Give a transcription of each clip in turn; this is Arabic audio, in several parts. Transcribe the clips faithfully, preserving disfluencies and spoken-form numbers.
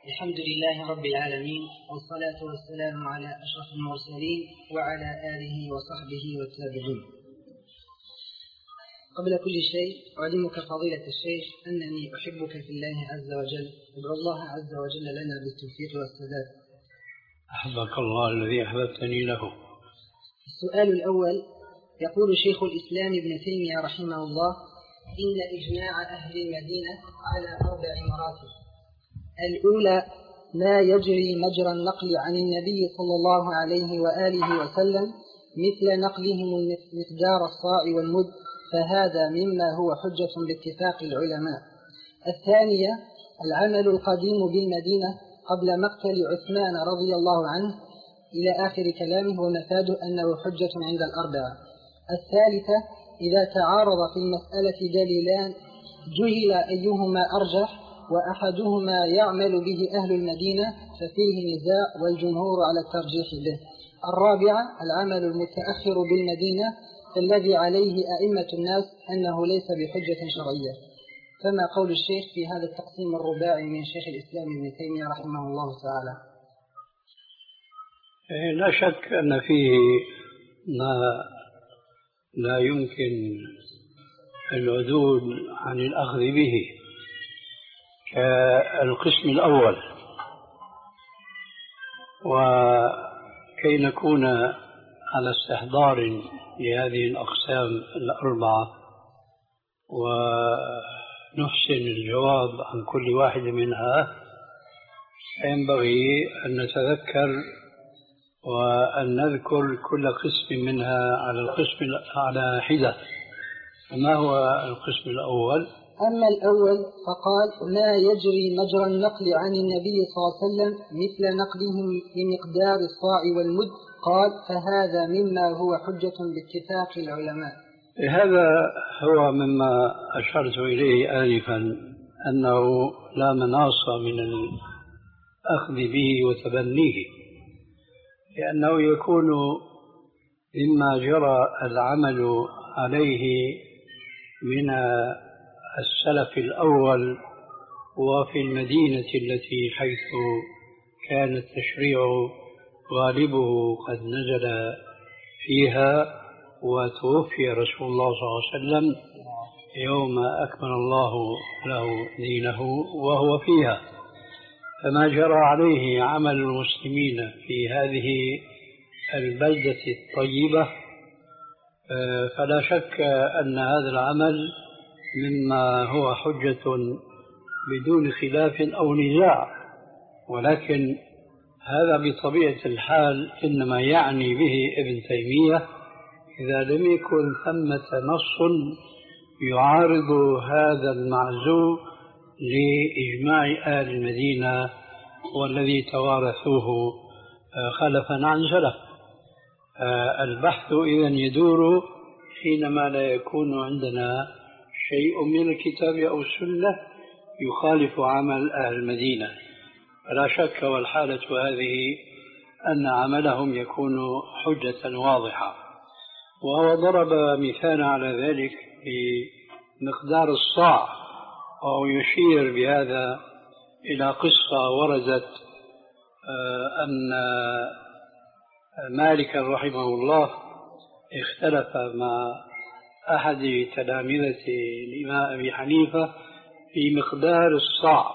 الحمد لله رب العالمين، والصلاة والسلام على أشرف المرسلين وعلى آله وصحبه والتابعين. قبل كل شيء أعلمك فضيلة الشيخ أنني أحبك في الله عز وجل، وادعو الله عز وجل لنا بالتوفيق والسداد. أحبك الله الذي أحببتني له. السؤال الأول، يقول شيخ الإسلام ابن تيمية رحمه الله: إن إجماع أهل المدينة على أربع مراتب. الأولى: ما يجري مجرى النقل عن النبي صلى الله عليه وآله وسلم مثل نقلهم مقدار الصاع والمد، فهذا مما هو حجة باتفاق العلماء. الثانية: العمل القديم بالمدينة قبل مقتل عثمان رضي الله عنه إلى آخر كلامه، ومفاده أنه حجة عند الأربعة. الثالثة: إذا تعارض في المسألة دليلان جهل أيهما أرجح وأحدهما يعمل به أهل المدينة ففيه نزاع، والجمهور على الترجيح به. الرابعة: العمل المتأخر بالمدينة الذي عليه أئمة الناس أنه ليس بحجة شرعية. فما قول الشيخ في هذا التقسيم الرباعي من شيخ الإسلام ابن تيمية رحمه الله تعالى؟ لا شك أن فيه ما لا يمكن العدول عن الأخذ به، كالقسم الأول. وكي نكون على استحضار لهذه الأقسام الأربعة ونحسن الجواب عن كل واحد منها، ينبغي أن نتذكر وأن نذكر كل قسم منها على القسم على حدة. ما هو القسم الأول؟ أما الأول فقال: ما يجري مجرى النقل عن النبي صلى الله عليه وسلم مثل نقلهم بمقدار الصاع والمد، قال: فهذا مما هو حجة باتفاق العلماء. هذا هو مما أشرت إليه آنفا، أنه لا مناص من الأخذ به وتبنيه، لأنه يكون مما جرى العمل عليه من السلف الأول وفي المدينة التي حيث كان التشريع غالبه قد نزل فيها، وتوفي رسول الله صلى الله عليه وسلم يوم أكمل الله له دينه وهو فيها. فما جرى عليه عمل المسلمين في هذه البلدة الطيبة فلا شك أن هذا العمل مما هو حجة بدون خلاف أو نزاع، ولكن هذا بطبيعة الحال إنما يعني به ابن تيمية إذا لم يكن ثمة نص يعارض هذا المعزو لإجماع أهل المدينة والذي توارثوه خلفا عن سلف. البحث إذن يدور حينما لا يكون عندنا شيء من الكتاب أو السنة يخالف عمل أهل المدينة، فلا شك والحالة هذه أن عملهم يكون حجة واضحة. وهو ضرب مثال على ذلك بمقدار الصاع، وهو يشير بهذا إلى قصة وردت أن مالك رحمه الله اختلف مع أحد تلامذة الإمام أبي حنيفة في مقدار الصاع،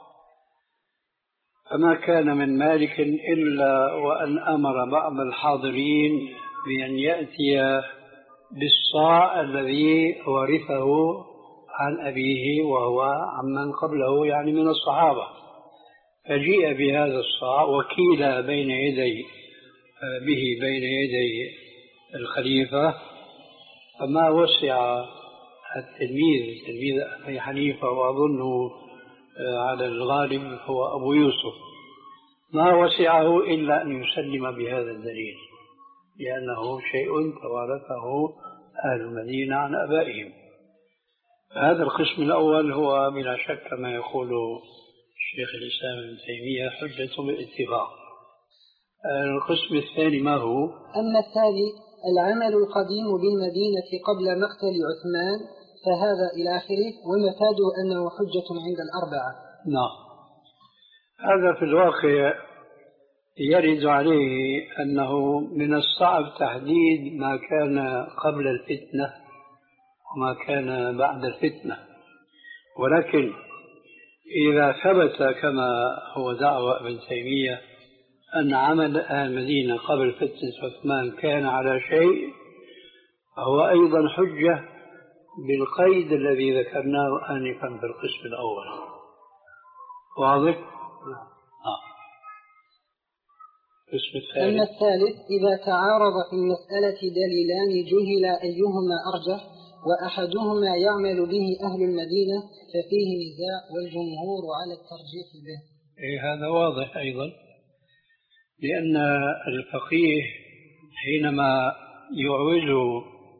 فما كان من مالك إلا وأن أمر بعض الحاضرين بأن يأتي بالصاع الذي ورثه عن أبيه وهو عمن قبله، يعني من الصحابة. فجيء بهذا الصاع وكيل بين يدي به بين يدي الخليفة، فما وسع التلميذ تلميذ أبي حنيفة، وأظنه على الغالب هو أبو يوسف، ما وسعه إلا أن يسلم بهذا الدليل، لأنه شيء توارثه أهل المدينة عن أبائهم. هذا القسم الأول هو بلا شك كما يقول شيخ الإسلام ابن تيمية حجة بالاتفاق. القسم الثاني ما هو؟ أما الثاني: العمل القديم بالمدينة قبل مقتل عثمان، فهذا إلى آخره، ومفاده أنه حجة عند الأربعة. نعم. هذا في الواقع يرد عليه أنه من الصعب تحديد ما كان قبل الفتنة وما كان بعد الفتنة، ولكن إذا ثبت كما هو دعوى ابن تيمية أن عمل أهل المدينة قبل فتنة عثمان كان على شيء، فهو أيضا حجة بالقيد الذي ذكرناه آنفا في القسم الأول. واضح؟ آه. القسم الثالث. أما الثالث إذا تعارض في المسألة دليلان جهل أيهما أرجح وأحدهما يعمل به أهل المدينة ففيه نزاع والجمهور على الترجيح به. إيه هذا واضح أيضا، لأن الفقيه حينما يعوز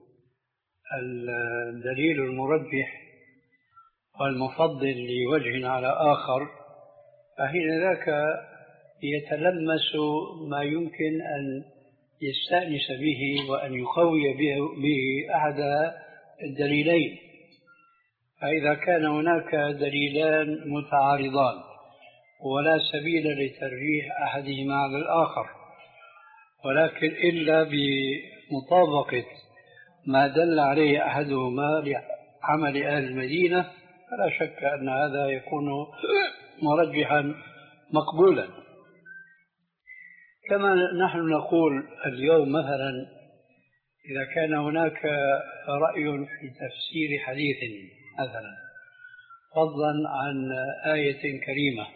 الدليل المرجح والمفضل لوجه على آخر فحين ذاك يتلمس ما يمكن أن يستأنس به وأن يقوي به أحد الدليلين. فإذا كان هناك دليلان متعارضان ولا سبيل لترجيح أحدهما على الآخر، ولكن إلا بمطابقة ما دل عليه أحدهما لعمل أهل المدينة، فلا شك أن هذا يكون مرجحا مقبولا. كما نحن نقول اليوم مثلا إذا كان هناك رأي في تفسير حديث مثلا فضلا عن آية كريمة،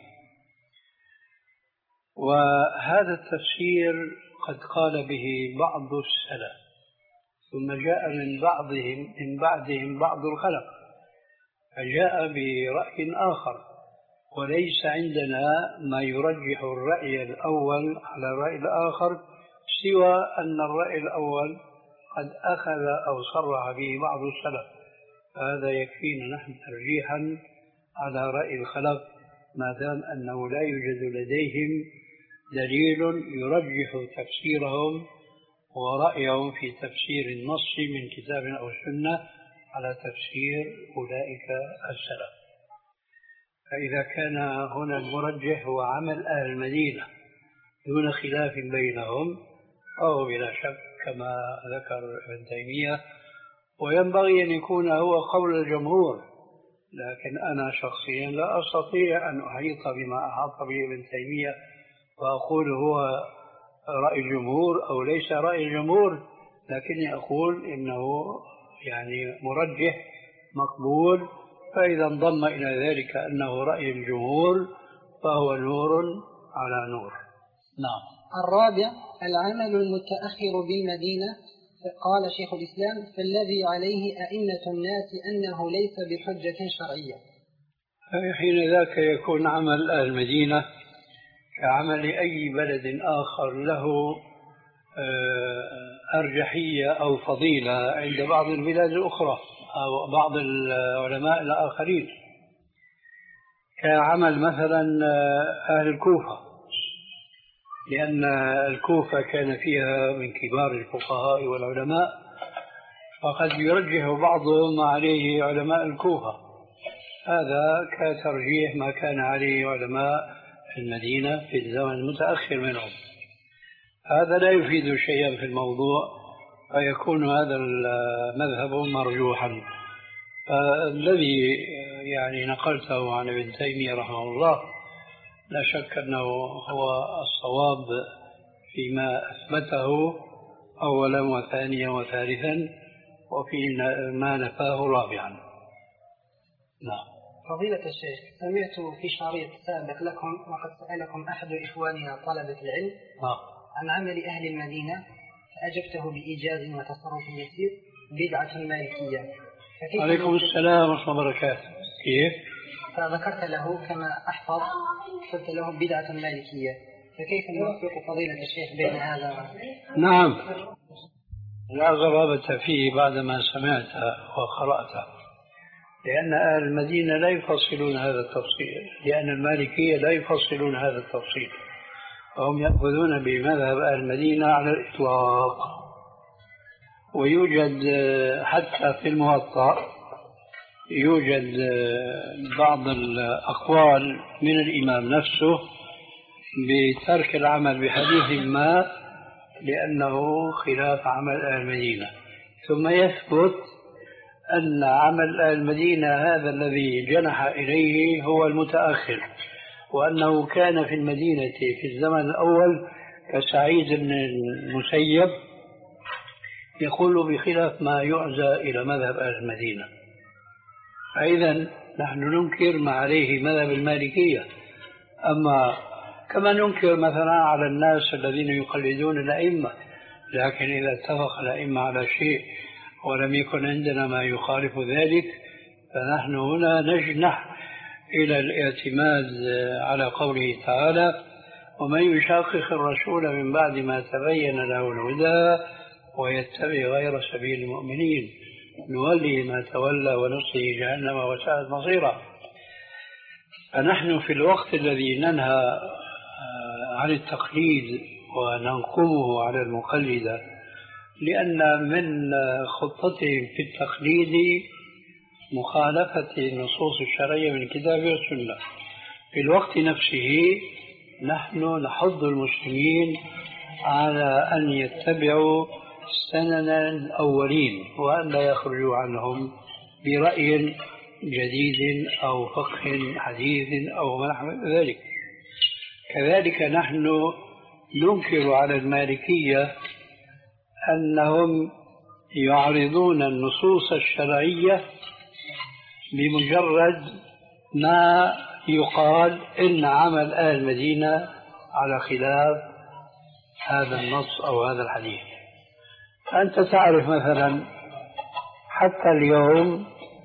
وهذا التفسير قد قال به بعض السلف ثم جاء من بعضهم من بعدهم بعض الخلق فجاء برأي آخر، وليس عندنا ما يرجح الرأي الأول على الرأي الآخر سوى أن الرأي الأول قد أخذ أو صرح به بعض السلف، فهذا يكفينا نحن ترجيحا على رأي الخلق ما دام أنه لا يوجد لديهم دليل يرجح تفسيرهم ورأيهم في تفسير النص من كتاب أو سنة على تفسير أولئك السلف. فإذا كان هنا المرجح هو عمل أهل المدينة دون خلاف بينهم فهو بلا شك كما ذكر ابن تيمية، وينبغي أن يكون هو قول الجمهور، لكن أنا شخصيا لا أستطيع أن أحيط بما أحاط به ابن تيمية وأقول هو رأي الجمهور أو ليس رأي الجمهور، لكني أقول إنه يعني مرجح مقبول، فإذا انضم إلى ذلك أنه رأي الجمهور فهو نور على نور. نعم. الرابع العمل المتأخر بالمدينة. قال شيخ الإسلام فالذي عليه أئمة الناس أنه ليس بحجة شرعية. حين ذاك يكون عمل أهل المدينة كعمل أي بلد آخر له أرجحية أو فضيلة عند بعض البلاد الأخرى أو بعض العلماء الآخرين، كعمل مثلا أهل الكوفة، لأن الكوفة كان فيها من كبار الفقهاء والعلماء، فقد يرجح بعضهم ما عليه علماء الكوفة، هذا كترجيح ما كان عليه علماء المدينة في الزمن المتأخر منهم. هذا لا يفيد شيئا في الموضوع فيكون هذا المذهب مرجوحا. فالذي يعني نقلته عن ابن تيمية رحمه الله لا شك أنه هو الصواب فيما أثبته أولا وثانيا وثالثا وفي ما نفاه رابعا. نعم. فضيلة الشيخ، سمعت في شريط سابق لكم وقد سألكم أحد إخواننا طلبة العلم آه. عن عمل أهل المدينة فأجبته بإيجاز وتصرف يسير بدعة مالكية. عليكم السلام ورحمة الله وبركاته. كيف؟ فذكرت له كما أحفظ قلت له بدعة مالكية، فكيف نوفق فضيلة الشيخ بين هذا؟ نعم، لا غرابة فيه بعدما سمعت وقرأت، لأن أهل المدينة لا يفصلون هذا التفصيل، لأن المالكية لا يفصلون هذا التفصيل، وهم يأخذون بمذهب أهل المدينة على الإطلاق. ويوجد حتى في الموطأ يوجد بعض الأقوال من الإمام نفسه بترك العمل بحديث ما لأنه خلاف عمل أهل المدينة، ثم يثبت أن عمل أهل المدينة هذا الذي جنح إليه هو المتأخر، وأنه كان في المدينة في الزمن الأول كسعيد بن المسيب يقول بخلاف ما يعزى إلى مذهب أهل المدينة. فإذا نحن ننكر ما عليه مذهب المالكية. أما كما ننكر مثلا على الناس الذين يقلدون الأئمة، لكن إذا اتفق الأئمة على شيء ولم يكن عندنا ما يخالف ذلك فنحن هنا نجنح إلى الاعتماد على قوله تعالى: ومن يشاقق الرسول من بعد ما تبين له الهدى ويتبع غير سبيل المؤمنين نولي ما تولى ونصله جهنم وساءت مصيرا. فنحن في الوقت الذي ننهى عن التقليد وننقمه على المقلدة لأن من خطتهم في التقليد مخالفة النصوص الشرعية من الكتاب والسنة، في الوقت نفسه نحن نحض المسلمين على أن يتبعوا سنن الأولين وأن لا يخرجوا عنهم برأي جديد أو فقه حديث أو ما نحو ذلك. كذلك نحن ننكر على المالكية أنهم يعرضون النصوص الشرعية بمجرد ما يقال إن عمل أهل المدينة على خلاف هذا النص أو هذا الحديث. أنت تعرف مثلا حتى اليوم،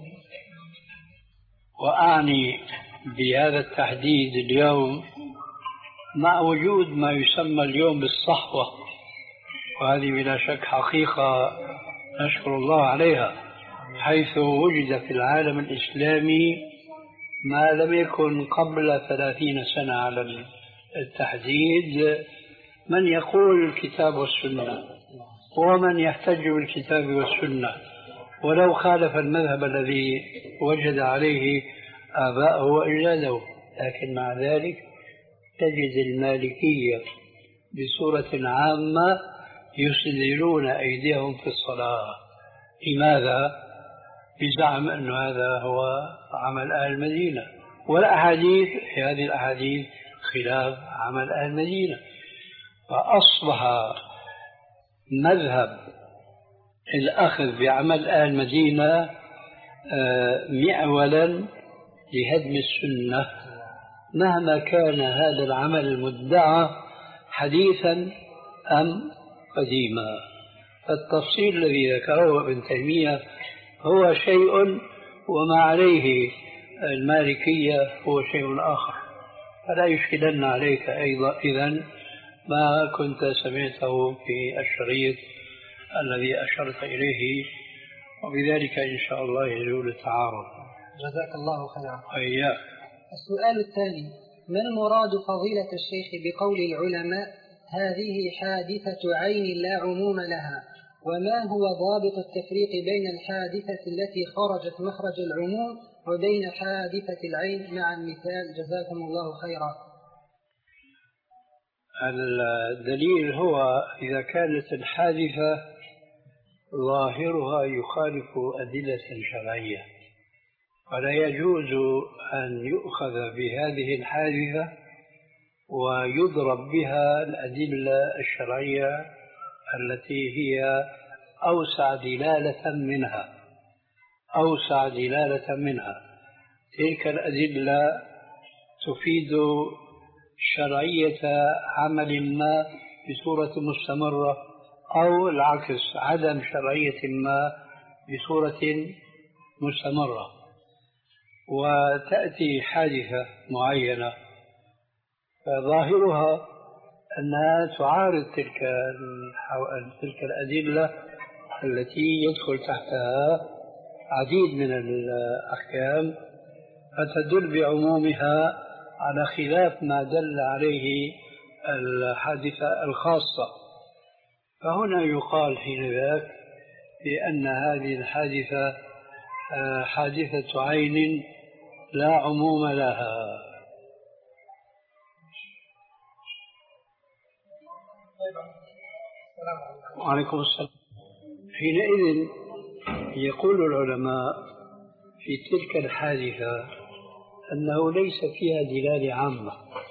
وأعني بهذا التحديد اليوم مع وجود ما يسمى اليوم بالصحوة، وهذه بلا شك حقيقة نشكر الله عليها، حيث وجد في العالم الإسلامي ما لم يكن قبل ثلاثين سنة على التحديد من يقول الكتاب والسنة ومن يحتج بالكتاب والسنة ولو خالف المذهب الذي وجد عليه آباءه وأجداده. لكن مع ذلك تجد المالكية بصورة عامة يسدلون أيديهم في الصلاة. لماذا؟ بزعم أن هذا هو عمل أهل المدينة، والأحاديث في هذه الأحاديث خلاف عمل أهل المدينة. فأصبح مذهب الأخذ بعمل أهل المدينة معولا لهدم السنة مهما كان هذا العمل المدعى حديثا أم قديما. فالتفصيل الذي ذكره ابن تيمية هو شيء وما عليه المالكية هو شيء آخر، فلا يشكلن عليك أيضا إذن ما كنت سمعته في الشريط الذي أشرت إليه، وبذلك إن شاء الله يزول التعارض. جزاك الله خيرا. أياك. السؤال الثاني: ما المراد فضيلة الشيخ بقول العلماء هذه حادثة عين لا عموم لها؟ وما هو ضابط التفريق بين الحادثة التي خرجت مخرج العموم وبين حادثة العين مع المثال؟ جزاكم الله خيرا. الدليل هو إذا كانت الحادثة ظاهرها يخالف أدلة شرعية، فلا يجوز أن يؤخذ بهذه الحادثة ويضرب بها الأدلة الشرعية التي هي أوسع دلالة منها أوسع دلالة منها. تلك الأدلة تفيد شرعية عمل ما بصورة مستمرة، أو العكس عدم شرعية ما بصورة مستمرة. وتأتي حادثة معينة فظاهرها أنها تعارض تلك تلك الأدلة التي يدخل تحتها عديد من الأحكام، فتدل بعمومها على خلاف ما دل عليه الحادثة الخاصة. فهنا يقال حين ذاك بأن هذه الحادثة حادثة عين لا عموم لها. وعليكم السلام. حينئذ يقول العلماء في تلك الحادثة أنه ليس فيها دلالة عامة،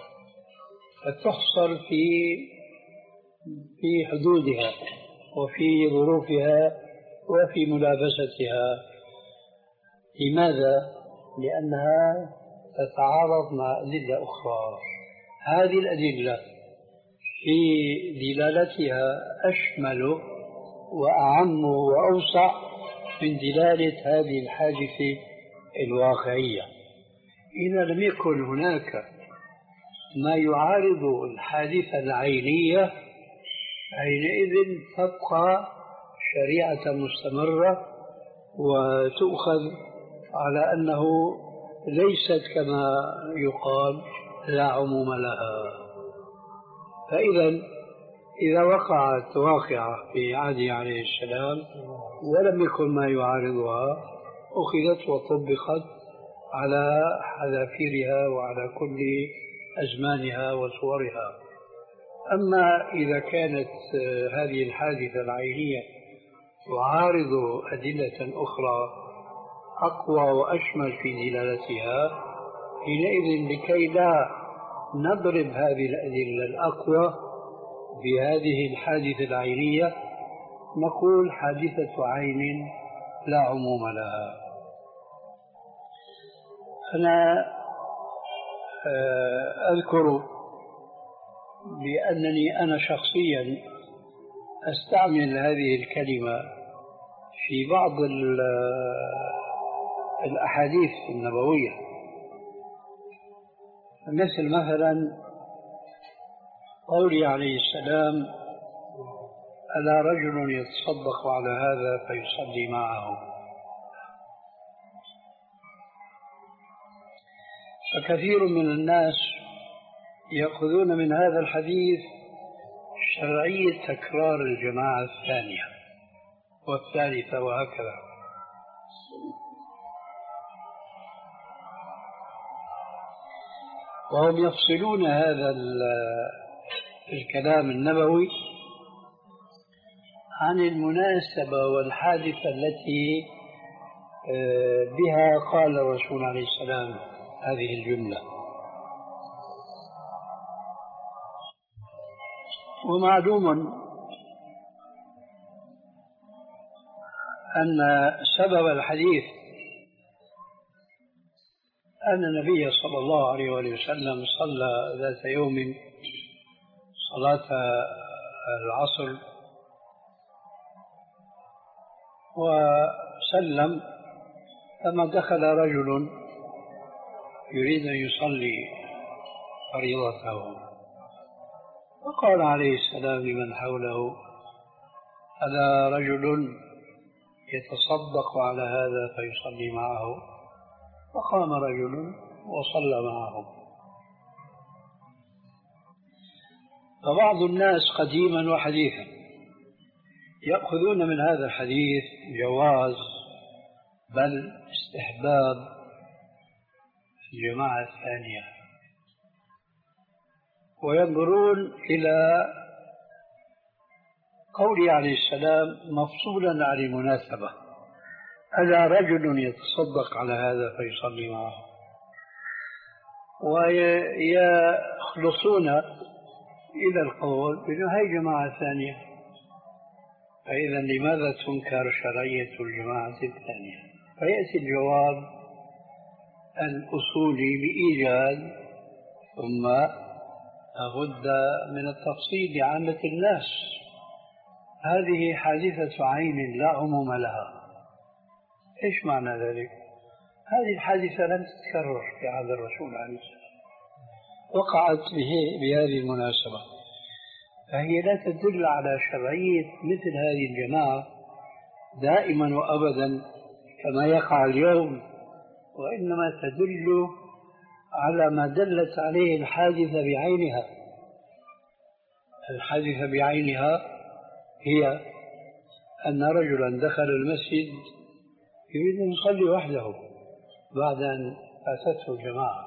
فتحصر في في حدودها وفي ظروفها وفي ملابستها. لماذا؟ لأنها تتعارض مع أدلة أخرى. هذه الأدلة في دلالتها أشمل وأعم وأوسع من دلالة هذه الحادثة الواقعية. إذا لم يكن هناك ما يعارض الحادثة العينية حينئذ تبقى شريعة مستمرة وتؤخذ على أنه ليست كما يقال لا عموم لها. فإذا إذا وقعت واقعة في عهده عليه السلام ولم يكن ما يعارضها أخذت وطبقت على حذافيرها وعلى كل أزمانها وصورها. أما إذا كانت هذه الحادثة العينية تعارض أدلة أخرى أقوى وأشمل في دلالتها، حينئذ لكي لا نضرب هذه الأدلة الأقوى بهذه الحادثة العينية نقول حادثة عين لا عموم لها. أنا أذكر بأنني أنا شخصيا أستعمل هذه الكلمة في بعض الأحاديث النبوية، مثل مثلا قولي عليه السلام: ألا رجل يتصدق على هذا فيصلي معه. فكثير من الناس يأخذون من هذا الحديث شرعية تكرار الجماعة الثانية والثالثة وهكذا. وهم يفصلون هذا الكلام النبوي عن المناسبة والحادثة التي بها قال الرسول عليه السلام هذه الجملة. ومعلوم أن سبب الحديث أن النبي صلى الله عليه وسلم صلى ذات يوم صلاة العصر وسلم، ثم دخل رجل يريد أن يصلي فريضته، وقال عليه السلام لمن حوله: ألا رجل يتصدق على هذا فيصلي معه؟ فقام رجل وصلى معهم. فبعض الناس قديما وحديثا يأخذون من هذا الحديث جواز بل استحباب الجماعة الثانية، وينظرون إلى قوله عليه السلام مفصولا عن المناسبة: ألا رجل يتصدق على هذا فيصلي معه، ويخلصون إلى القول بأنه هي جماعة ثانية. فإذا لماذا تنكر شرعية الجماعة الثانية؟ فيأتي الجواب الأصولي بإيجاد ثم لابد من التفصيل لعامة الناس. هذه حادثة عين لا عموم لها. إيش معنى ذلك؟ هذه الحادثة لم تتكرر في عهد الرسول عليه السلام، وقعت به بهذه المناسبة، فهي لا تدل على شرعية مثل هذه الجماعة دائما وأبدا كما يقع اليوم، وإنما تدل على ما دلت عليه الحادثة بعينها. الحادثة بعينها هي أن رجلا دخل المسجد يريد أن يصلي وحده بعد أن فاتته الجماعة.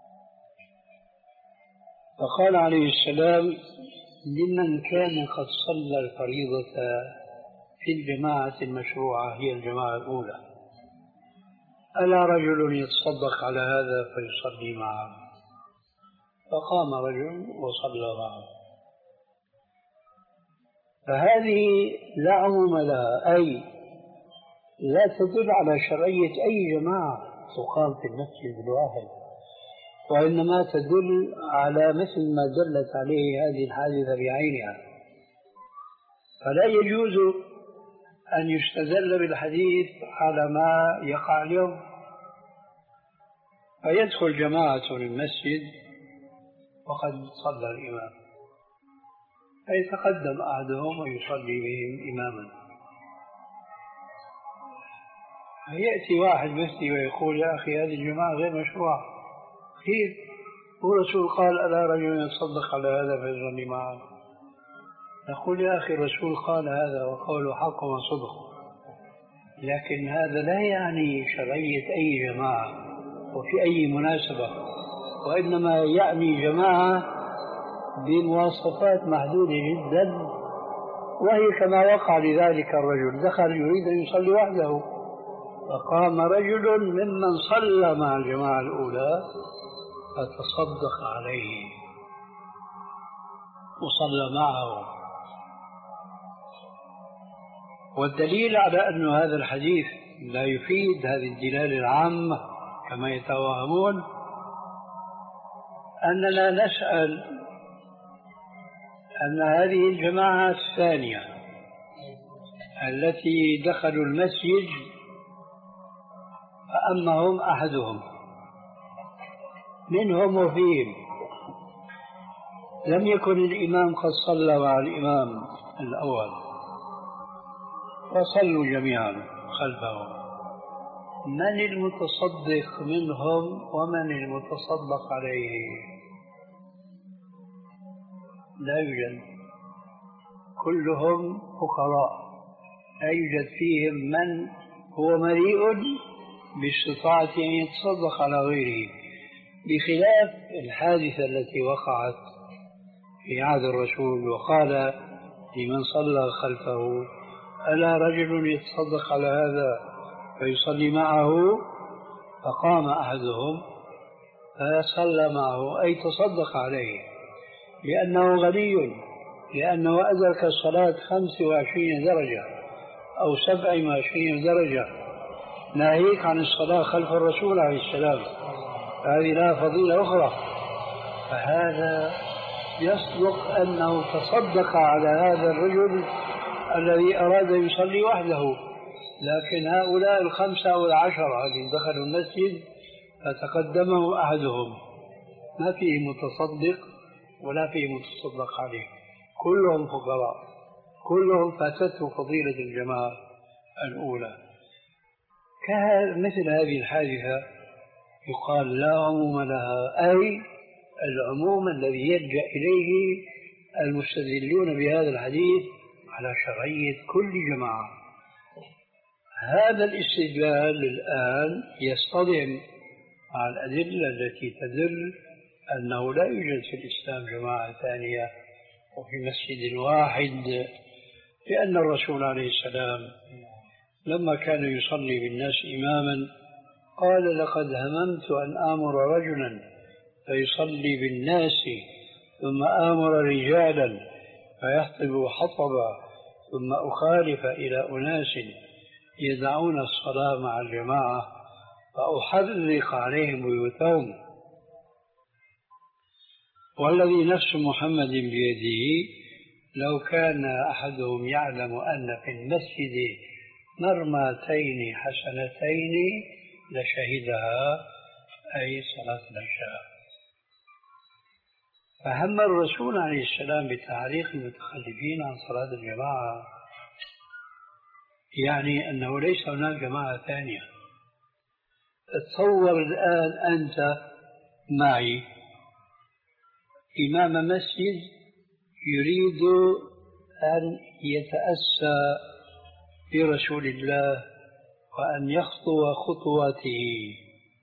فقال عليه السلام لمن كان قد صلى الفريضة في الجماعة المشروعة هي الجماعة الأولى ألا رجل يتصدق على هذا فيصلي معه؟ فقام رجل وصلى معه. فهذه لا عموم لها، أي لا تدل على شرعية أي جماعة تقام في المسجد الواحد، وإنما تدل على مثل ما دلت عليه هذه الحادثة بعينها. فلا يجوز أن يستدل بالحديث على ما يقع اليوم، فيدخل جماعة المسجد وقد صلى الإمام فيتقدم أحدهم ويصلي بهم إماما، فيأتي واحد مثلي ويقول يا أخي هذه الجماعة غير مشروعة، كيف؟ والرسول قال ألا رجل يتصدق على هذا فيصلي معه. نقول يا أخي الرسول قال هذا وقوله حق وصدق، لكن هذا لا يعني شرعية أي جماعة وفي أي مناسبة، وإنما يعني جماعة بمواصفات محدودة جدا، وهي كما وقع لذلك الرجل دخل يريد أن يصلي وحده فقام رجل ممن صلى مع الجماعة الأولى فتصدق عليه وصلى معه. والدليل على أن هذا الحديث لا يفيد هذه الدلالة العامة كما يتوهمون أننا نسأل أن هذه الجماعة الثانية التي دخلوا المسجد فأمهم أحدهم منهم وفيهم لم يكن الإمام قد صلى مع الإمام الأول فصلوا جميعا خلفه، من المتصدق منهم ومن المتصدق عليه؟ لا يوجد، كلهم فقراء، لا يوجد فيهم من هو مليء باستطاعة أن يتصدق على غيره، بخلاف الحادثة التي وقعت في عهد الرسول وقال لمن صلى خلفه ألا رجل يتصدق على هذا فيصلي معه؟ فقام أحدهم فصلى معه أي تصدق عليه لأنه غني، لأنه أدرك الصلاة خمس وعشرين درجة أو سبع وعشرين درجة، ناهيك عن الصلاة خلف الرسول عليه السلام، هذه لها فضيلة أخرى. فهذا يصدق أنه تصدق على هذا الرجل الذي أراد يصلي وحده، لكن هؤلاء الخمسة أو العشرة الذين دخلوا المسجد فتقدمه أحدهم ما فيه متصدق ولا فيه متصدق عليه، كلهم فقراء، كلهم فاتته فضيلة الجماعة الأولى. مثل هذه الحادثة يقال لا عموم لها، أي العموم الذي يلجأ إليه المستدلون بهذا الحديث على شرعية كل جماعة. هذا الاستدلال الآن يصطدم مع الأدلة التي تدل أنه لا يوجد في الإسلام جماعة ثانية وفي مسجد واحد، لأن الرسول عليه السلام لما كان يصلي بالناس إماما قال لقد هممت أن آمر رجلا فيصلي بالناس ثم آمر رجالا فيحطب حطبا ثم أخالف إلى أناس يدعون الصلاة مع الجماعة فأحرق عليهم بيوتهم، والذي نفس محمد بيده لو كان أحدهم يعلم أن في المسجد مرمتين حسنتين لشهدها، أي صلاة العشاء. فهم الرسول عليه السلام بتعليق المتخلفين عن صلاة الجماعة، يعني أنه ليس هناك جماعة ثانية. تصور الآن أنت معي إمام مسجد يريد أن يتأسى برسول الله وأن يخطو خطواته،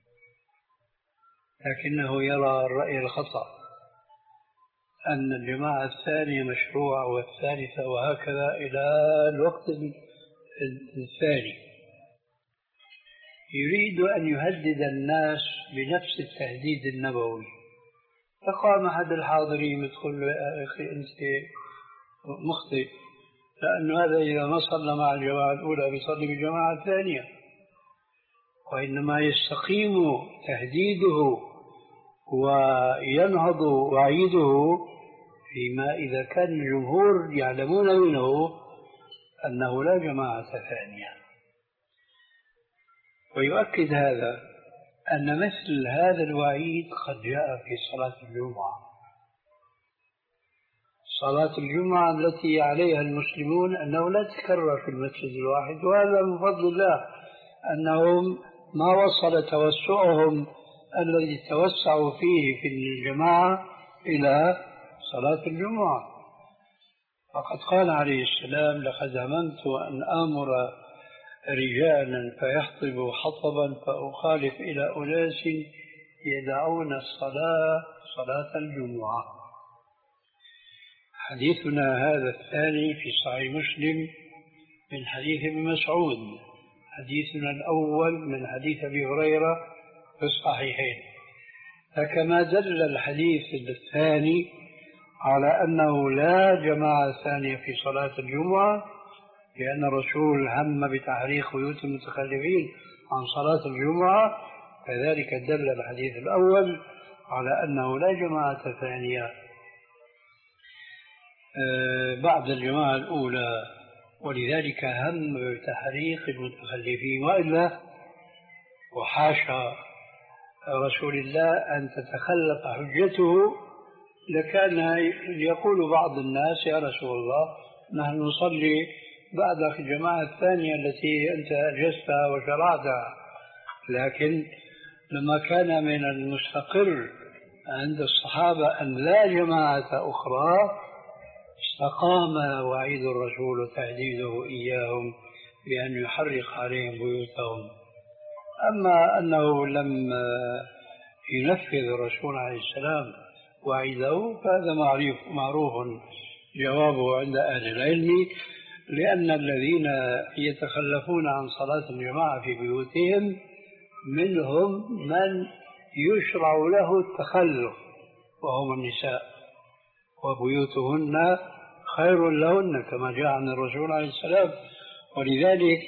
لكنه يرى الرأي الخطأ أن الجماعة الثانية مشروعة والثالثة وهكذا إلى الوقت الثاني. يريد أن يهدد الناس بنفس التهديد النبوي، فقام أحد الحاضرين يدخل له: يا أخي أنت مخطئ، لأن هذا إذا ما صلى مع الجماعة الأولى بيصلي بالجماعة الثانية، وإنما يستقيم تهديده وينهض وعيده فيما إذا كان الجمهور يعلمون منه أنه لا جماعة ثانية. ويؤكد هذا أن مثل هذا الوعيد قد جاء في صلاة الجمعة، صلاة الجمعة التي عليها المسلمون أنه لا تكرر في المسجد الواحد، وهذا من فضل الله أنهم ما وصل توسعهم الذي توسعوا فيه في الجماعة إلى صلاة الجمعة. فقد قال عليه السلام: لقد هممت أن آمر رجالا فيحطبوا حطبا فأخالف إلى أناس يدعون الصلاة صلاة الجمعة. حديثنا هذا الثاني في صحيح مسلم من حديث ابن مسعود، حديثنا الأول من حديث أبي هريرة في الصحيحين. فكما دل الحديث الثاني على أنه لا جماعة ثانية في صلاة الجمعة لأن الرسول هم بتحريق بيوت المتخلفين عن صلاة الجمعة، كذلك دل الحديث الأول على أنه لا جماعة ثانية بعد الجماعة الأولى، ولذلك هم بتحريق المتخلفين. وإلا وحاشا رسول الله أن تتخلف حجته لكان يقول بعض الناس: يا رسول الله نحن نصلي بعد الجماعة الثانية التي أنت أجزتها وشرعتها. لكن لما كان من المستقر عند الصحابة أن لا جماعة أخرى استقام وعيد الرسول وتهديده إياهم بأن يحرق عليهم بيوتهم. أما أنه لم ينفذ الرسول عليه السلام وعيده فهذا معروف معروف جوابه عند أهل العلم، لأن الذين يتخلفون عن صلاة الجماعة في بيوتهم منهم من يشرع له التخلف وهم النساء، وبيوتهن خير لهن كما جاء عن الرسول عليه السلام. ولذلك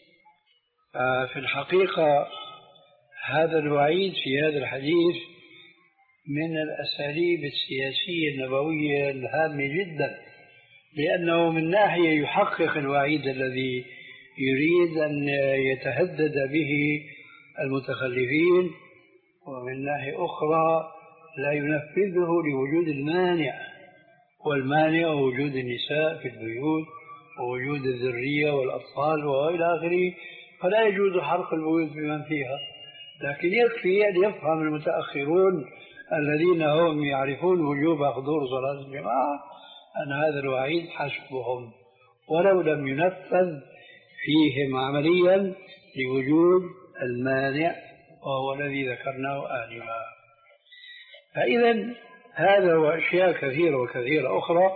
في الحقيقة هذا الوعيد في هذا الحديث من الأساليب السياسية النبوية الهامة جدا، لأنه من ناحية يحقق الوعيد الذي يريد أن يتهدد به المتخلفين، ومن ناحية أخرى لا ينفذه لوجود المانع، والمانع وجود النساء في البيوت ووجود الذرية والأطفال وإلى آخره، فلا يجوز حرق البيوت بمن فيها. لكن يكفي أن يفهم المتأخرون الذين هم يعرفون وجوب حضور صلاة الجماعة أن هذا الوعيد حسبهم ولو لم ينفذ فيهم عمليا لوجود المانع وهو الذي ذكرناه آنفا. فإذا هذا وأشياء كثيرة وكثيرة أخرى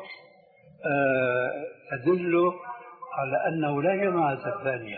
تدل على أنه لا جماعة ثانية.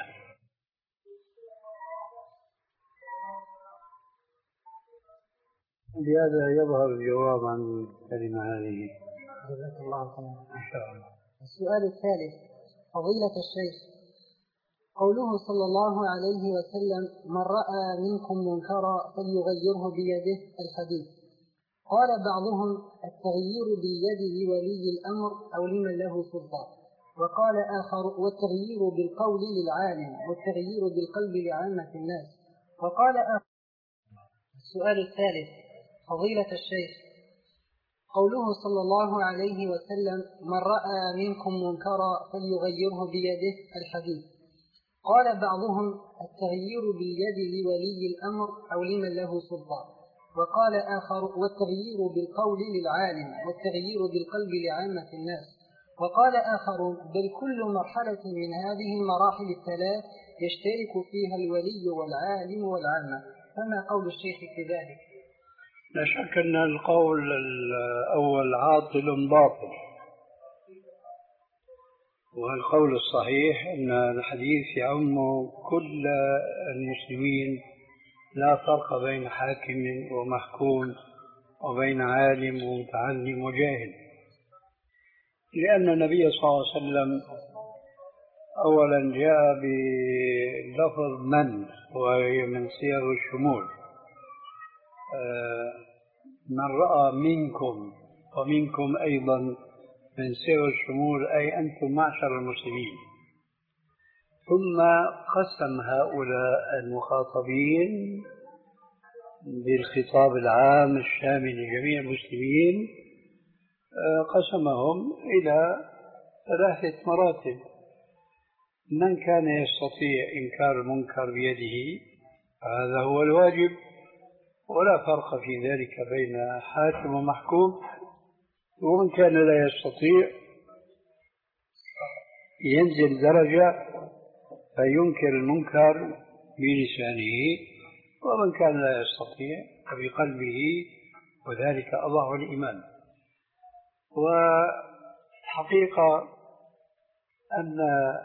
بهذا يظهر الجواب عن الكلمة هذه. جزاك الله خيرا. إن شاء الله. السؤال الثالث: فضيلة الشيخ، قوله صلى الله عليه وسلم: من رأى منكم منكرا فليغيره بيده الحديث، قال بعضهم: التغيير بيد ولي الأمر أو لمن له سلطان، وقال آخر: والتغيير بالقول للعالم، والتغيير بالقلب لعامة الناس، وقال آخر. السؤال الثالث: فضيلة الشيخ، قوله صلى الله عليه وسلم: من رأى منكم منكرا فليغيره بيده الحديث، قال بعضهم: التغيير باليد لولي الأمر أو لمن له سلطان، وقال آخر: والتغيير بالقول للعالم، والتغيير بالقلب لعامة الناس، وقال آخرون بل كل مرحلة من هذه المراحل الثلاث يشترك فيها الولي والعالم والعامة، فما قول الشيخ في ذلك؟ لا شك أن القول الأول عاطل باطل، والقول الصحيح أن الحديث يعم كل المسلمين، لا فرق بين حاكم ومحكوم وبين عالم ومتعلم وجاهل، لأن النبي صلى الله عليه وسلم أولا جاء بلفظ من، وهي من صيغ الشمول، من رأى منكم، ومنكم أيضا من صيغ الشمول أي أنتم معشر المسلمين. ثم قسم هؤلاء المخاطبين بالخطاب العام الشامل لجميع المسلمين، قسمهم إلى ثلاثة مراتب: من كان يستطيع إنكار المنكر بيده هذا هو الواجب، ولا فرق في ذلك بين حاكم ومحكوم، ومن كان لا يستطيع ينزل درجة فينكر المنكر بلسانه، ومن كان لا يستطيع فبقلبه، وذلك أضعف الإيمان. والحقيقة أن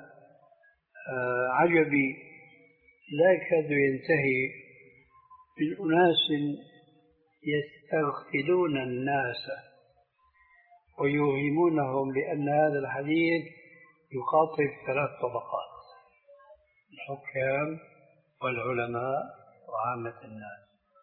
عجبي لا يكاد ينتهي من أناس يستغفلون الناس ويوهمونهم بأن هذا الحديث يخاطب ثلاث طبقات: الحكام والعلماء وعامة الناس،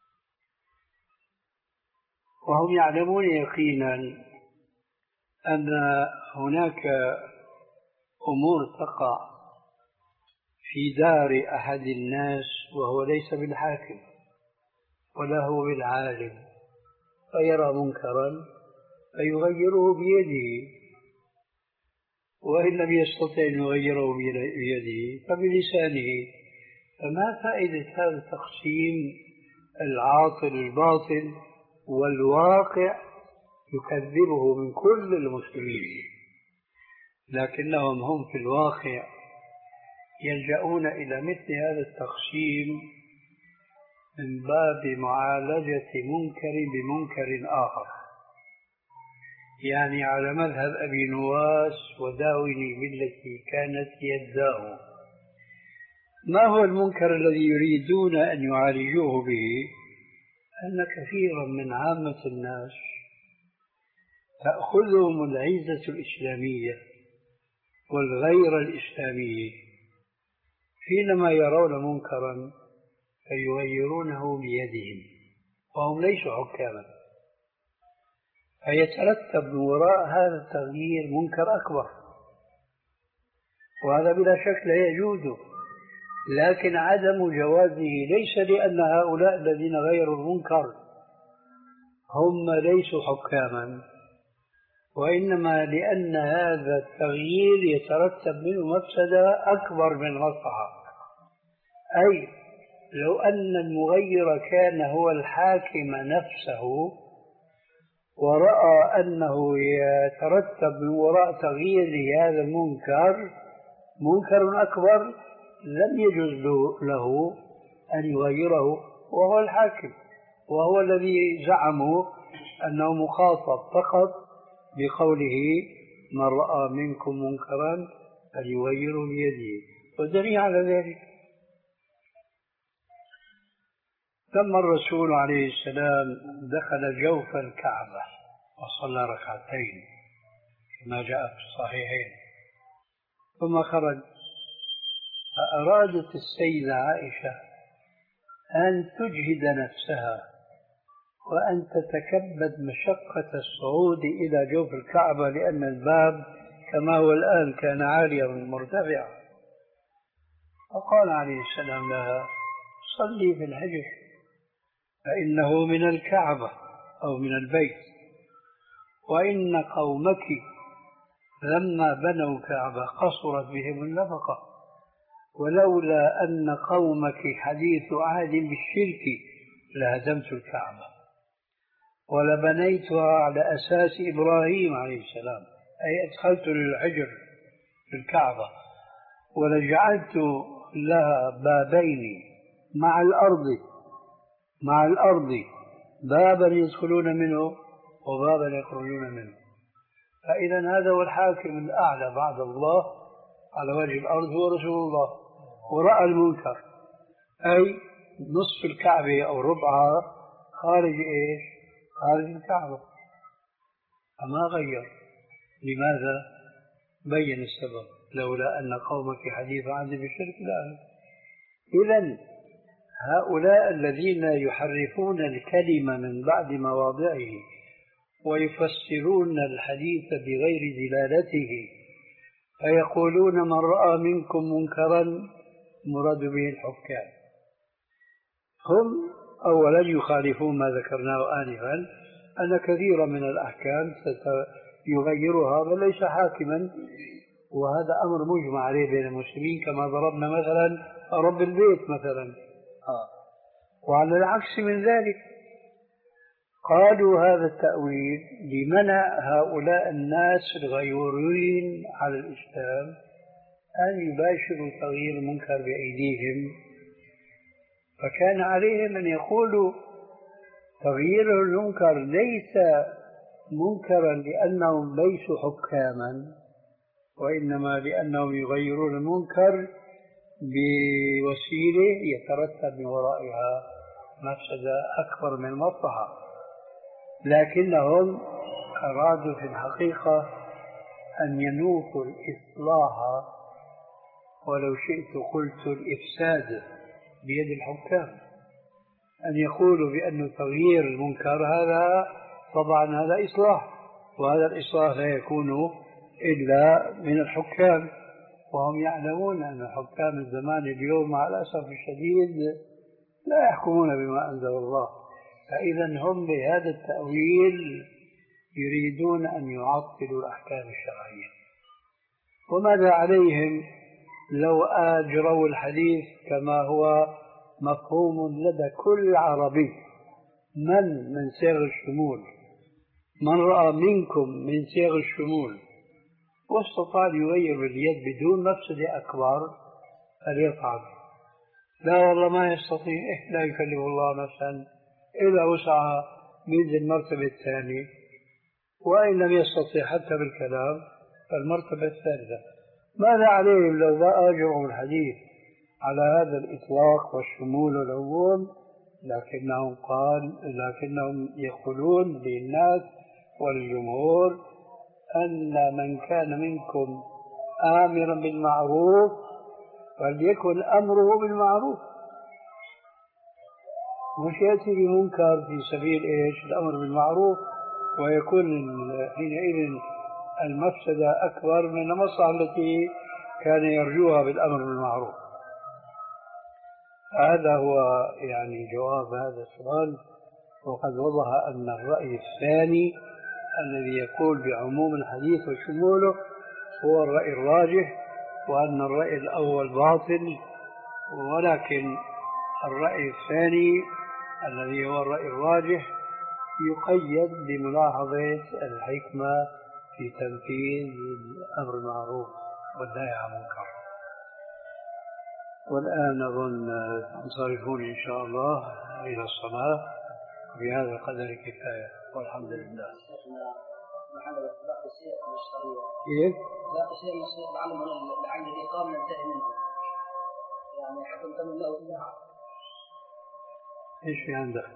وهم يعلمون يقينا أن هناك أمور تقع في دار أحد الناس وهو ليس بالحاكم ولا هو بالعالم، فيرى منكرا فيغيره بيده، وإن لم يستطع أن يغيره بيده فبلسانه. فما فائدة هذا التقسيم العاطل الباطل والواقع يكذبه من كل المسلمين؟ لكنهم هم في الواقع يلجؤون إلى مثل هذا التقسيم من باب معالجة منكر بمنكر آخر، يعني على مذهب أبي نواس: وداوني بالتي كانت يداه. ما هو المنكر الذي يريدون أن يعالجوه به؟ أن كثيرا من عامة الناس تأخذهم العزة الإسلامية والغير الإسلامية، حينما يرون منكرا فيغيرونه بيدهم، وهم ليسوا حكاما، فيترتب من وراء هذا التغيير منكر أكبر، وهذا بلا شك لا يجوز. لكن عدم جوازه ليس لأن هؤلاء الذين غيروا المنكر هم ليسوا حكاما، وإنما لأن هذا التغيير يترتب منه مفسدة أكبر من مصلحة. أي لو أن المغير كان هو الحاكم نفسه ورأى أنه يترتب من وراء تغيير هذا المنكر منكر أكبر، لم يجوز له أن يغيره، وهو الحاكم، وهو الذي زعموا أنه مخاطب فقط بقوله: من رأى منكم منكرا فليغيره بيده، والدليل على ذلك لما الرسول عليه السلام دخل جوف الكعبة وصلى ركعتين كما جاء في الصحيحين، ثم خرج، فأرادت السيدة عائشة أن تجهد نفسها وأن تتكبد مشقة الصعود إلى جوف الكعبة، لأن الباب كما هو الآن كان عاليا مرتفعا. فقال عليه السلام لها: صلي في الحجر فإنه من الكعبة أو من البيت، وإن قومك لما بنوا الكعبة قصرت بهم النفقة، ولولا أن قومك حديث عهد بالشرك لهدمت الكعبة ولبنيتها على أساس إبراهيم عليه السلام أي أدخلت للحجر في الكعبة ولجعلت لها بابين مع الأرض مع الأرض بابا يدخلون منه وبابا يخرجون منه، فإذا هذا هو الحاكم الأعلى بعد الله على وجه الأرض هو رسول الله، ورأى المنكر أي نصف الكعبة أو ربعها خارج إيش؟ خارج الكعبة، فما غير. لماذا؟ بين السبب: لولا أن قومك حديث عهد بالشرك لا. إذن هؤلاء الذين يحرفون الكلمة من بعد مواضعه ويفسرون الحديث بغير دلالته فيقولون من رأى منكم منكرا مراد به الحكام، هم أولا يخالفون ما ذكرناه آنفا أن كثيرا من الأحكام سيغيرها بل ليس حاكما، وهذا أمر مجمع عليه بين المسلمين كما ضربنا مثلا رب البيت مثلا. وعلى العكس من ذلك قالوا هذا التأويل لمنع هؤلاء الناس الغيورين على الإسلام أن يباشروا تغيير المنكر بأيديهم، فكان عليهم أن يقولوا تغيير المنكر ليس منكرا لأنهم ليسوا حكاما، وإنما لأنهم يغيرون المنكر بوسيلة يترتب من ورائها مفسدة أكبر من المصلحة، لكنهم أرادوا في الحقيقة أن ينوفوا الإصلاح، ولو شئت قلت الإفساد بيد الحكام، أن يقولوا بأن تغيير المنكر هذا طبعا هذا إصلاح، وهذا الإصلاح لا يكون إلا من الحكام، وهم يعلمون أن حكام الزمان اليوم مع الأسف الشديد لا يحكمون بما أنزل الله، فإذا هم بهذا التأويل يريدون أن يعطلوا الأحكام الشرعية. وماذا عليهم لو أجروا الحديث كما هو مفهوم لدى كل عربي، من من صيغ الشمول، من رأى منكم من صيغ الشمول واستطاع يغير باليد بدون مفسدة أكبر فليفعل. لا والله ما يستطيع، لا يكلف الله نفسا إذا وسعها من المرتبة الثانية، وإن لم يستطيع حتى بالكلام فالمرتبة الثالثة. ماذا عليهم لو أجروا الحديث على هذا الإطلاق والشمول والعموم؟ لكنهم قال لكنهم يقولون للناس والجمهور أن من كان منكم آمرا بالمعروف فليكن أمره بالمعروف، مش يأتي بمنكر في سبيل إيش الأمر بالمعروف، ويكون حينئذ المفسدة أكبر من المصلحة التي كان يرجوها بالأمر بالمعروف. هذا هو يعني جواب هذا السؤال. وقد وضح أن الرأي الثاني الذي يقول بعموم الحديث وشموله هو الرأي الراجح، وأن الرأي الأول باطل، ولكن الرأي الثاني الذي هو الرأي الراجح يقيد بملاحظة الحكمة في تنفيذ الأمر المعروف والنهي عن المنكر. والآن أظن تنصرفون إن شاء الله إلى الصلاة، بهذا القدر كفاية والحمد لله. كيف؟ لا شيء مشروع لعل لعل الإقامة ننتهي منه، يعني حتى نكمل له إياها. إيش في عندك؟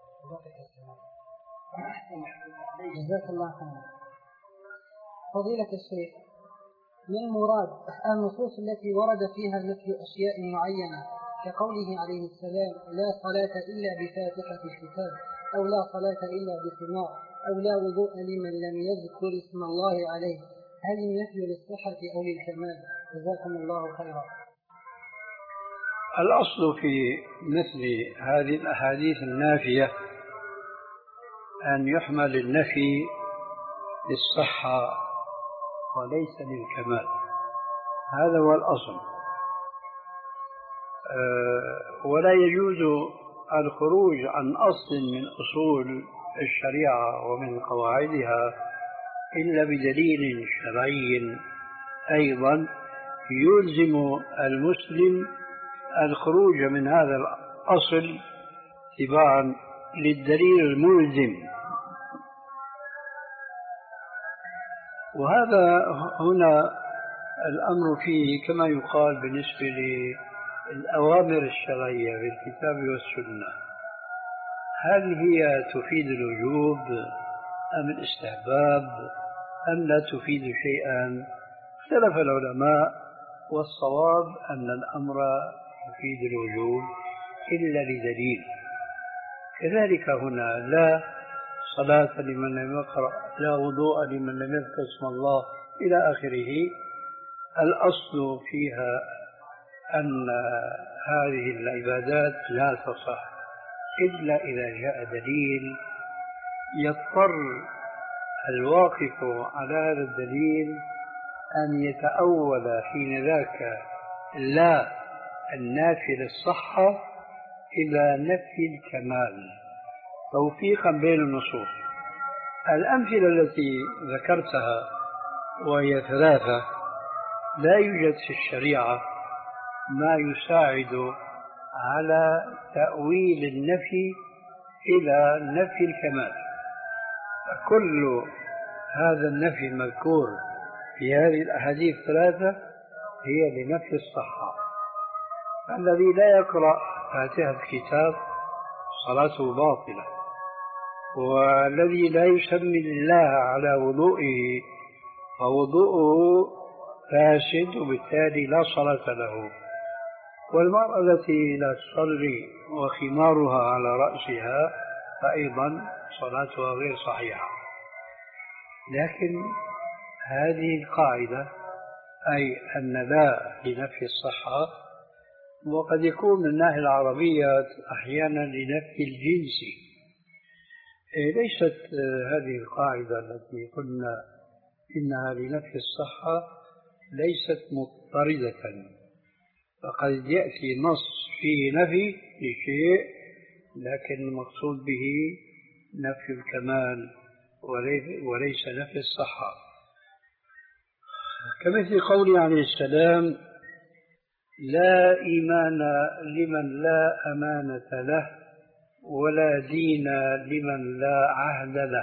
جزاك الله خيرا. فضيلة الشيخ، من مراد النصوص التي ورد فيها نفي أشياء معينة كقوله عليه السلام لا صلاة إلا بفاتحة الكتاب، أو لا صلاة إلا بخمار، أو لا وضوء لمن لم يذكر اسم الله عليه، هل النفي للصحة أو للكمال؟ جزاكم الله خيرا. الأصل في مثل هذه الأحاديث النافية أن يحمل النفي للصحة وليس للكمال، هذا هو الأصل. أه ولا يجوز الخروج عن أصل من أصول الشريعة ومن قواعدها إلا بدليل شرعي أيضا يلزم المسلم الخروج من هذا الأصل اتباعا للدليل الملزم. وهذا هنا الأمر فيه كما يقال بالنسبة للأوامر الشرعية في الكتاب والسنة، هل هي تفيد الوجوب أم الاستحباب أم لا تفيد شيئا؟ اختلف العلماء، والصواب أن الأمر يفيد الوجوب إلا لدليل. كذلك هنا لا صلاة لمن لم يقرأ، لا وضوء لمن لم يذكر اسم الله إلى آخره. الأصل فيها أن هذه العبادات لا تصح إلا إذا جاء دليل يضطر الواقف على هذا الدليل أن يتأول حين ذاك لا النافي للصحة إلى نفي الكمال توفيقا بين النصوص. الأمثلة التي ذكرتها وهي ثلاثة لا يوجد في الشريعة ما يساعد على تأويل النفي إلى نفي الكمال. كل هذا النفي المذكور في هذه الأحاديث الثلاثة هي لنفي الصحة. الذي لا يقرأ فاتحة الكتاب صلاته باطلة، والذي لا يسمي الله على وضوئه فوضوءه فاسد وبالتالي لا صلاة له. والمرأة التي لا تصلي وخمارها على رأسها فأيضا صلاتها غير صحيحة. لكن هذه القاعدة أي أن لا لنفي الصحة، وقد يكون من الناحية العربية أحيانا لنفي الجنس. ليست هذه القاعدة التي قلنا إنها لنفي الصحة ليست مضطردة، فقد يأتي نص فيه نفي لشيء لكن المقصود به نفي الكمال وليس نفي الصحة. كمثل قوله عليه السلام: لا إيمان لمن لا أمانة له ولا دين لمن لا عهد له.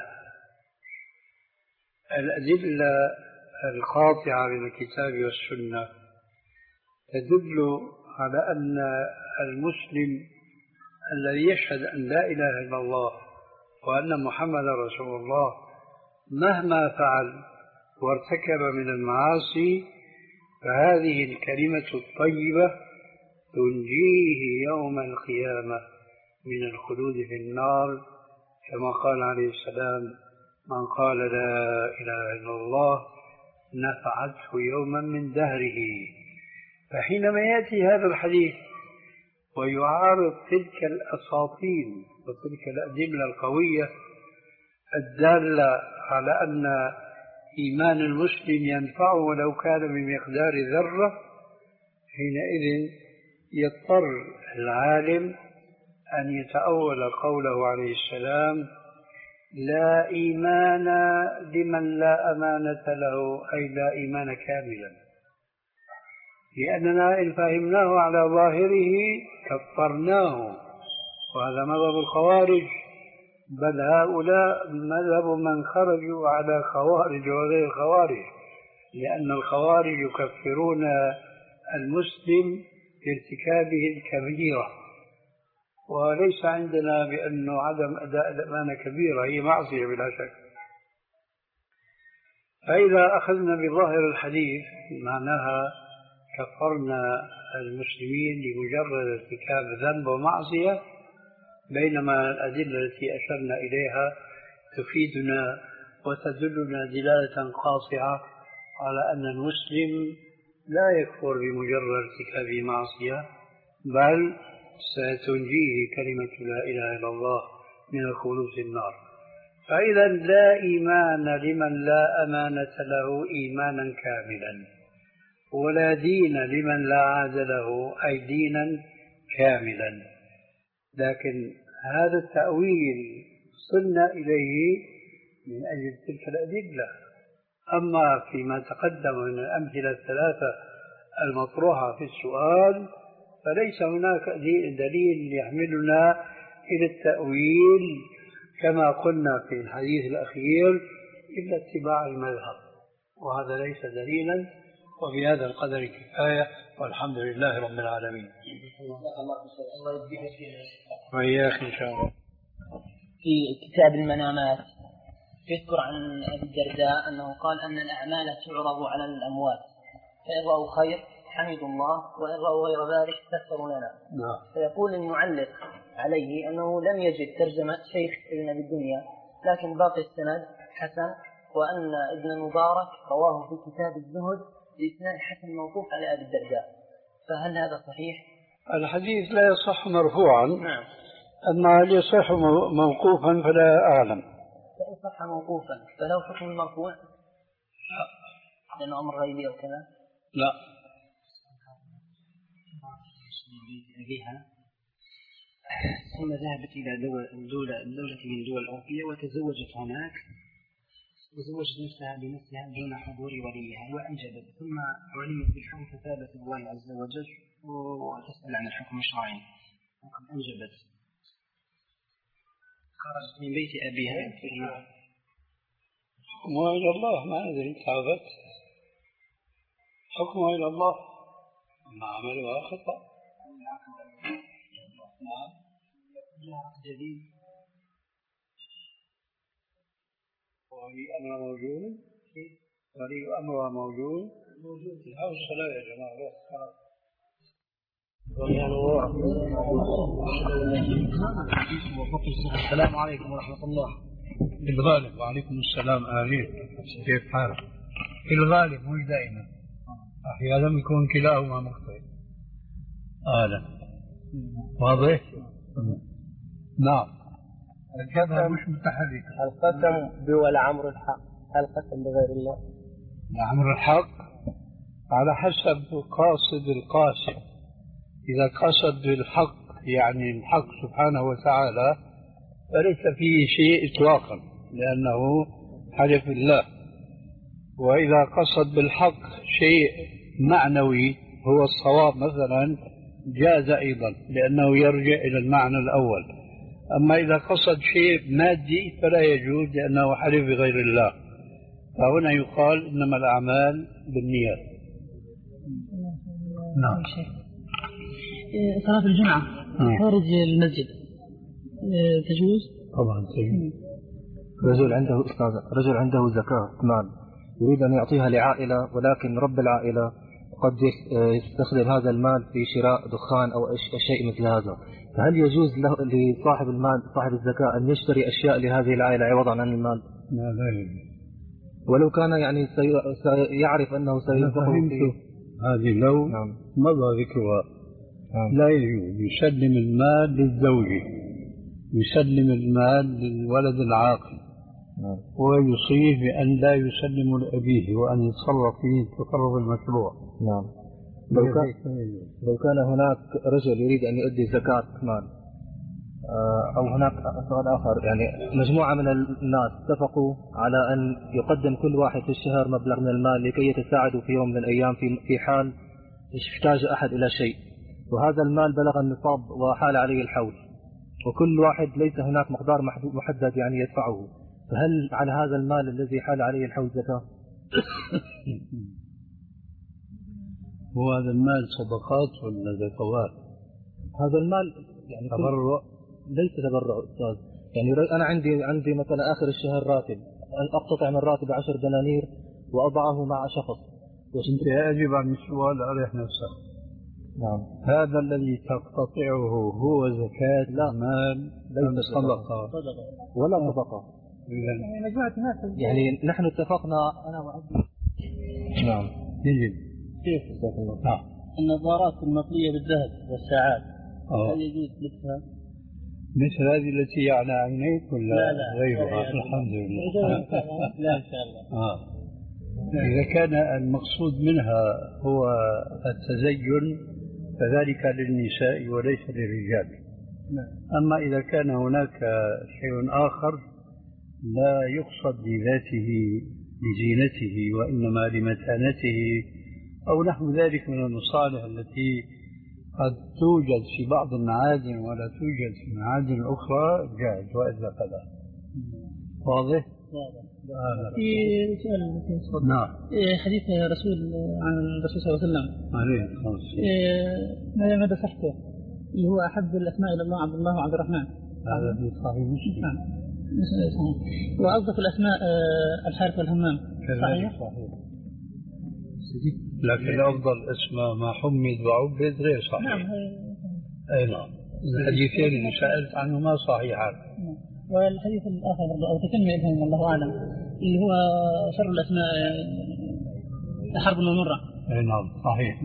الأدلة القاطعة من الكتاب والسنة تدل على أن المسلم الذي يشهد أن لا إله إلا الله وأن محمد رسول الله مهما فعل وارتكب من المعاصي فهذه الكلمة الطيبة تنجيه يوم القيامة من الخلود في النار، كما قال عليه السلام: من قال لا إله إلا الله نفعته يوما من دهره. فحينما يأتي هذا الحديث ويعارض تلك الأساطين وتلك الأدلة القوية الدالة على أن إيمان المسلم ينفعه ولو كان بمقدار ذرة، حينئذ يضطر العالم أن يتأول قوله عليه السلام: لا إيمان لمن لا أمانة له، أي لا إيمان كاملا، لأننا إن فهمناه على ظاهره كفرناه، وهذا مذهب الخوارج، بل هؤلاء مذهب من خرجوا على خوارج وغير الخوارج، لأن الخوارج يكفرون المسلم بارتكابه الكبيرة، وليس عندنا بأنه عدم أداء الأمانة كبيرة، هي معصية بلا شك. فإذا أخذنا بظاهر الحديث معناها كفرنا المسلمين لمجرد ارتكاب ذنب ومعصية، بينما الأدلة التي أشرنا إليها تفيدنا وتدلنا دلالة قاطعة على أن المسلم لا يكفر بمجرد ارتكاب معصية، بل ستنجيه كلمة لا إله إلا الله من الخلود في النار. فإذا لا إيمان لمن لا أمانة له إيمانا كاملا، ولا دين لمن لا عهد له، أي دينا كاملا. لكن هذا التأويل صلنا إليه من أجل تلك الأدلة، أما فيما تقدم من الأمثلة الثلاثة المطروحة في السؤال فليس هناك دليل يحملنا إلى التأويل كما قلنا في الحديث الأخير إلا اتباع المذهب، وهذا ليس دليلا. وبهذا القدر كفاية، والحمد لله رب العالمين. وإياك إن شاء الله. في كتاب المنامات يذكر عن أبي الدرداء أنه قال أن الأعمال تعرض على الأموات، فإن رأوا خير حمدوا الله، وإن رأوا غير ذلك استغفروا لنا. نعم. فيقول المعلق عليه أنه لم يجد ترجمة شيخ ابن أبي الدنيا، لكن باقي السند حسن، وأن ابن المبارك رواه في كتاب الزهد بإسناد حسن موقوف على أبي الدرداء، فهل هذا صحيح؟ الحديث لا يصح مرفوعا. نعم. أما هل يصح موقوفا فلا أعلم. فإن صح موقوفا فله حكم المرفوع؟ لا، لأنه أمر غيبي أو كذا. لا. أبيها ثم ذهبت إلى دولة, دولة, دولة من دول أوروبية وتزوجت هناك، وزوجت نفسها بنفسها دون حضور وليها وأنجبت، ثم علمت بالحكم فتابت الله عز وجل وتسأل عن الحكم الشرعي، وقد أنجبت خرجت من بيت أبيها. حكمها إلى الله، ما أدري تعبت، حكمها إلى الله، ما عملها خطأ. نعم. جديد. ولي أمر موجود، ولي أمرها موجود موجود في هذا الصلاة يا جماعة. السلام عليكم ورحمة الله. في الغالب. وعليكم السلام. أهلين، كيف حالك؟ في الغالب مش دائما، أحيانا يكون كلاهما مخطئ. أهلا. واضح؟ نعم. الجبهة مش متحركة. القسم بولا عمر الحق، القسم بغير الله. عمر الحق على حسب قاصد القاسم. إذا قصد بالحق يعني الحق سبحانه وتعالى فليس فيه شيء إطلاقا، لأنه حلف الله. وإذا قصد بالحق شيء معنوي هو الصواب مثلا جاز أيضا، لأنه يرجع إلى المعنى الأول. أما إذا قصد شيء مادي فلا يجوز، لأنه حلف بغير الله. فهنا يقال إنما الأعمال بالنيات. نعم. صلاة الجمعة خارج المسجد تجوز؟ طبعا تجوز. رجل عنده أستاذ رجل عنده زكاة مال يريد أن يعطيها لعائلة، ولكن رب العائلة قد يستخدم هذا المال في شراء دخان أو شيء مثل هذا، فهل يجوز له لصاحب المال صاحب الزكاة أن يشتري أشياء لهذه العائلة عوضا عن المال؟ لا لا يجوز، ولو كان يعني سيعرف أنه سينفقه فيه. هذه لو نعم. مضى ذكرها. نعم. لا يجوز. يسلم المال للزوج، يسلم المال للولد العاقل. نعم. ويصيه بأن لا يسلم لأبيه وأن يتصرف فيه التصرف المشروع. نعم. لو كان لو كان هناك رجل يريد أن يؤدي زكاة مال، أو هناك سؤال آخر، يعني مجموعة من الناس اتفقوا على أن يقدم كل واحد في الشهر مبلغ من المال لكي يتساعدوا في يوم من الأيام في في حال احتاج أحد إلى شيء، وهذا المال بلغ النصاب وحال عليه الحول، وكل واحد ليس هناك مقدار محدد يعني يدفعه، فهل على هذا المال الذي حال عليه الحول زكاة؟ هو هذا المال صدقات ولا زكوات؟ هذا المال يعني تبرع؟ ليس تبرع أستاذ، يعني أنا عندي عندي مثلا آخر الشهر راتب، أقتطع من الراتب عشر دنانير وأضعه مع شخص. أنت أجب عن السؤال أريح نفسك. نعم. هذا الذي تقتطعه هو زكاة لا مال ليس صدقة ولا صدقة. يعني مجموعة ناس يعني نحن اتفقنا أنا وعبد. نعم. يجب. كيف؟ نعم. النظارات المطلية بالذهب والساعات أوه. هل يجوز لبسها؟ مثل هذه التي على عينيك ولا لا لا غيرها؟ الحمد لله. لا إن شاء الله. آه. إذا كان المقصود منها هو التزين فذلك للنساء وليس للرجال. أما إذا كان هناك شيء آخر لا يقصد بذاته لزينته وإنما لمتانته أو نحو ذلك من المصالح التي قد توجد في بعض المعادن ولا توجد في المعادن الأخرى جائز، وإلا فلا. واضح؟ في سؤال نعم. حديث رسول عن الرسول صلى الله عليه وسلم عليه الصلاة والسلام ماذا صحته اللي هو أحب الأسماء إلى الله عبد الله وعبد الرحمن، هذا في صحيح مسلم. نعم وأصدق الأسماء الحارث والهمام، صحيح؟ صحيح. لكن أفضل اسماء ما حمد وعبد غير صحيح. نعم. أي نعم. الحديثين اللي سألت عنهما صحيحان. والحديث الآخر أو تكمل الله أعلم اللي هو شر الأسماء حرب ومرة. أي نعم صحيح.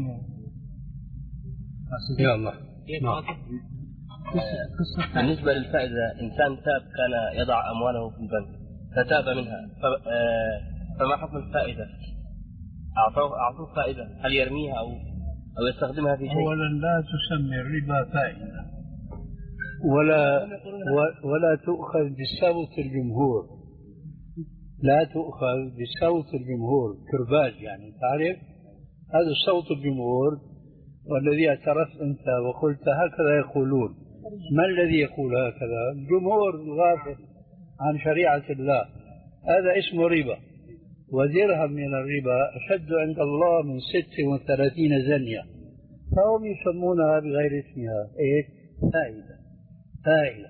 يا الله. نعم. بالنسبة للفائدة، إنسان تاب كان يضع أمواله في البنك فتاب منها، فما حكم الفائدة؟ أعطوه أعطوه فائدة، هل يرميها أو أو يستخدمها في شيء؟ أولا لا تسمي الربا فائدة ولا ولا تؤخذ بصوت الجمهور، لا تؤخذ بصوت الجمهور كرباج، يعني تعرف هذا صوت الجمهور، والذي اعترفت أنت وقلت هكذا يقولون. ما الذي يقول هكذا؟ الجمهور الغافل عن شريعة الله، هذا اسمه ربا، ودرهم من الربا أشد عند الله من ست وثلاثين زنية، فهم يسمونها بغير اسمها إيه؟ فائدة. فائدة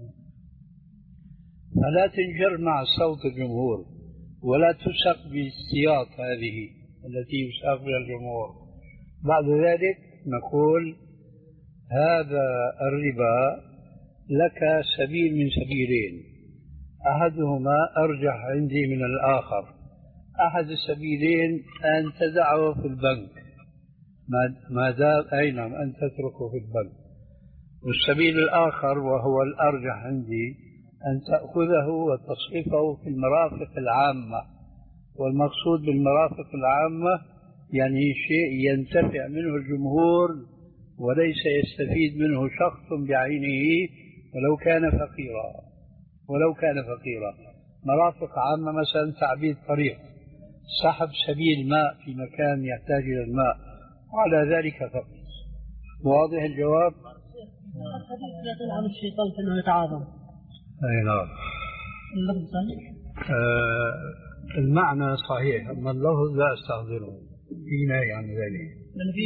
فلا تنجر مع صوت الجمهور ولا تسق بالسياط هذه التي يساق بها الجمهور. بعد ذلك نقول هذا الربا لك سبيل من سبيلين، أحدهما أرجح عندي من الآخر. أحد السبيلين أن تدعه في البنك ما دام أي نعم أن تتركه في البنك، والسبيل الآخر وهو الأرجح عندي أن تأخذه وتصرفه في المرافق العامة. والمقصود بالمرافق العامة يعني شيء ينتفع منه الجمهور وليس يستفيد منه شخص بعينه ولو كان فقيرا ولو كان فقيرا مرافق عامة مثلا تعبيد طريق، سحب سبيل ماء في مكان يحتاج إلى الماء، وعلى ذلك فقط. واضح الجواب؟ الحديث يقول عن الشيطان أنه يتعاظم. أي نعم. اللفظ صحيح؟ آه المعنى صحيح، أما اللفظ لا أستحضره في نهي عن ذلك.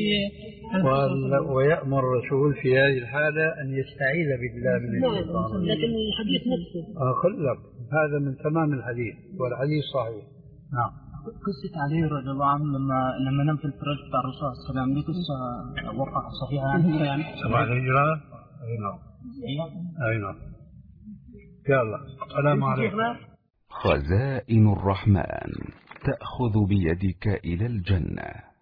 ويأمر الرسول في هذه الحالة أن يستعيذ بالله من الشيطان. لكن الحديث نفسه أقول لك هذا من تمام الحديث، والحديث صحيح. نعم. قصة علي رضي الله عنه لما لما نام في الفراش بتاع الرسول صلى الله عليه وسلم، دي قصة وقع صحيحة يعني؟ سبع الهجرة. أي نعم. أي نعم. يلا السلام عليكم. خزائن الرحمن تأخذ بيدك إلى الجنة.